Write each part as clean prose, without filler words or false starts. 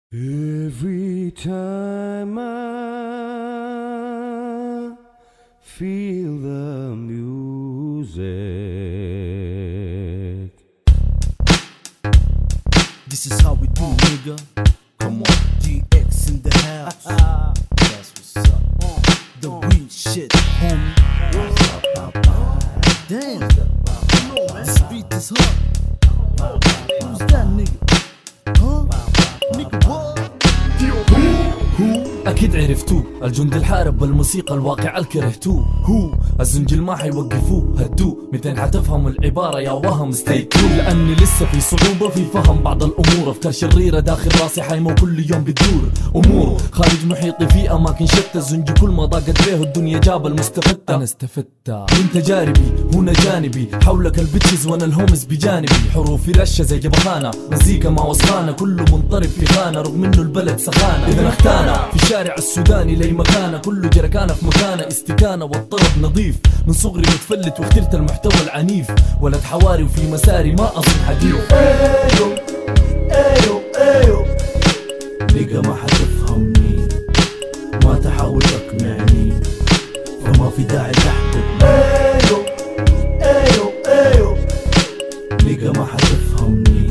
Every time I feel the music. This is how we do, nigga. Come on, DX in the house. That's what's up. The real shit, homie. Damn, this beat is hot. Who's that nigga? Huh? Nigga what? هو أكيد عرفتوه، الجند الحارب بالموسيقى الواقع الكرهتوه. هو الزنجل ما حيوقفوه، هدوه 200 حتفهموا العبارة يا وهم ستيتو. لأني لسه في صعوبة في فهم بعض الأمور، أفكار شريرة داخل راسي حايمة وكل يوم بتدور أمور خارج محيطي في أماكن شتى. الزنجي كل ما ضاقت به الدنيا جاب المستفدة. أنا استفدت من تجاربي هنا جانبي، حولك البتشز وأنا الهومز بجانبي. حروفي رشة زي جبخانة، مزيكا ما وصفانة، كله منطرب في خانة رغم إنه البلد سخانة. إذا اختانا في شارع السوداني لي مكانه، كله جركانه في مكانه، استكانه والطرب نظيف. من صغري متفلت واخترت المحتوى العنيف، ولد حواري وفي مساري ما اظن حديث. ايو ايو ايو نيجا ما حتفهمني، ما تحاول تقنعني، فما في داعي تحقد. ايو ايو ايو نيجا ما حتفهمني،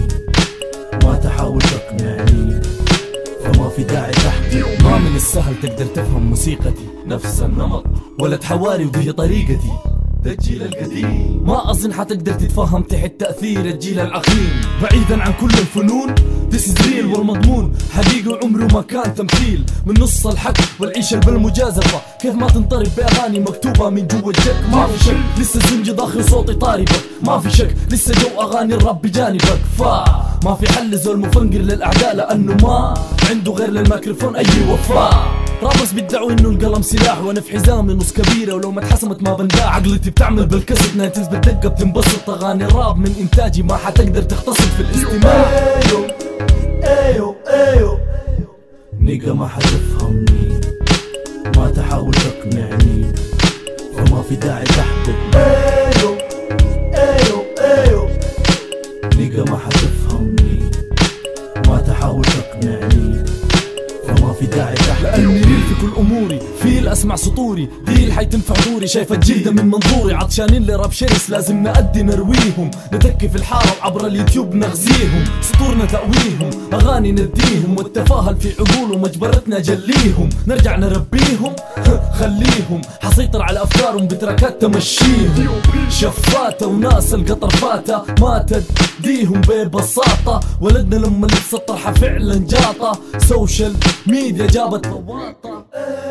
ما تحاول تقنعني، فما في داعي تحقد. ما من السهل تقدر تفهم موسيقتي، نفس النمط ولد حواري ودي طريقتي. ده الجيل القديم ما أظن حتقدر تتفهم تحت تأثير الجيل العقيم. بعيدا عن كل الفنون This is real والمضمون حقيقي وعمره ما كان تمثيل. من نص الحق والعيشة بالمجازفة، كيف ما تنطرب بأغاني مكتوبة من جوا الجك. ما في شك لسه الزنجي ضاخي صوتي طاربك، ما في شك لسه جو أغاني الراب بجانبك. ما في حل زول مفنقر للأعداء، لأنه ما عنده غير للميكروفون أي وفاء. رابرز بيدعوا انه القلم سلاح، وانا في حزامي نص كبيره ولو ما اتحسمت ما بنباع. عقلتي بتعمل بالكسب، نايتنز بالدقه بتنبسط. اغاني الراب من انتاجي ما حتقدر تقتصد في الاستماع. ايو ايو ايو نيجا ما حتفهمني، ما تحاول تقنعني، فما في داعي تحقد. ايو ايو ايو نيجا ما حتفهمني، ما تحاول تقنعني، فما في داعي تحقد. لأني ريل في كل أموري، فيل أسمع سطوري، ديل حيتنفع دوري. شايف الجلدة من منظوري، عطشانين لراب شرس لازم نأدي نرويهم. نتكي في الحارة وعبر اليوتيوب نغزيهم، سطورنا تأويهم، أغاني نديهم، والتفاهل في عقولهم مجبرتنا جليهم. نرجع نربيهم خليهم، حسيطر على أفكارهم بتركات تمشيهم. شفاتة وناس القطر فاتة، ما تديهم ببساطة. ولدنا لما لسه الطرحة فعلا جاطة، سوشيال ميديا جابت لواطة.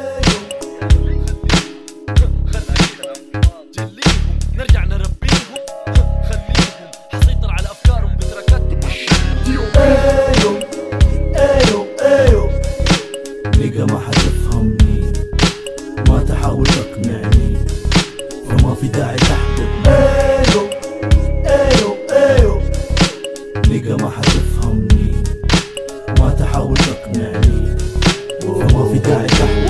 جليهم نرجع نربيهم خليهم، حسيطر على أفكارهم بتركات تمشيهم. ايو ايو ايو نيجا ما حتفهمني، ما تحاول تقنعني، فما في داعي تحقد. ايو ايو ايو نيجا ما حتفهمني، ما تحاول تقنعني، فما في داعي تحقد.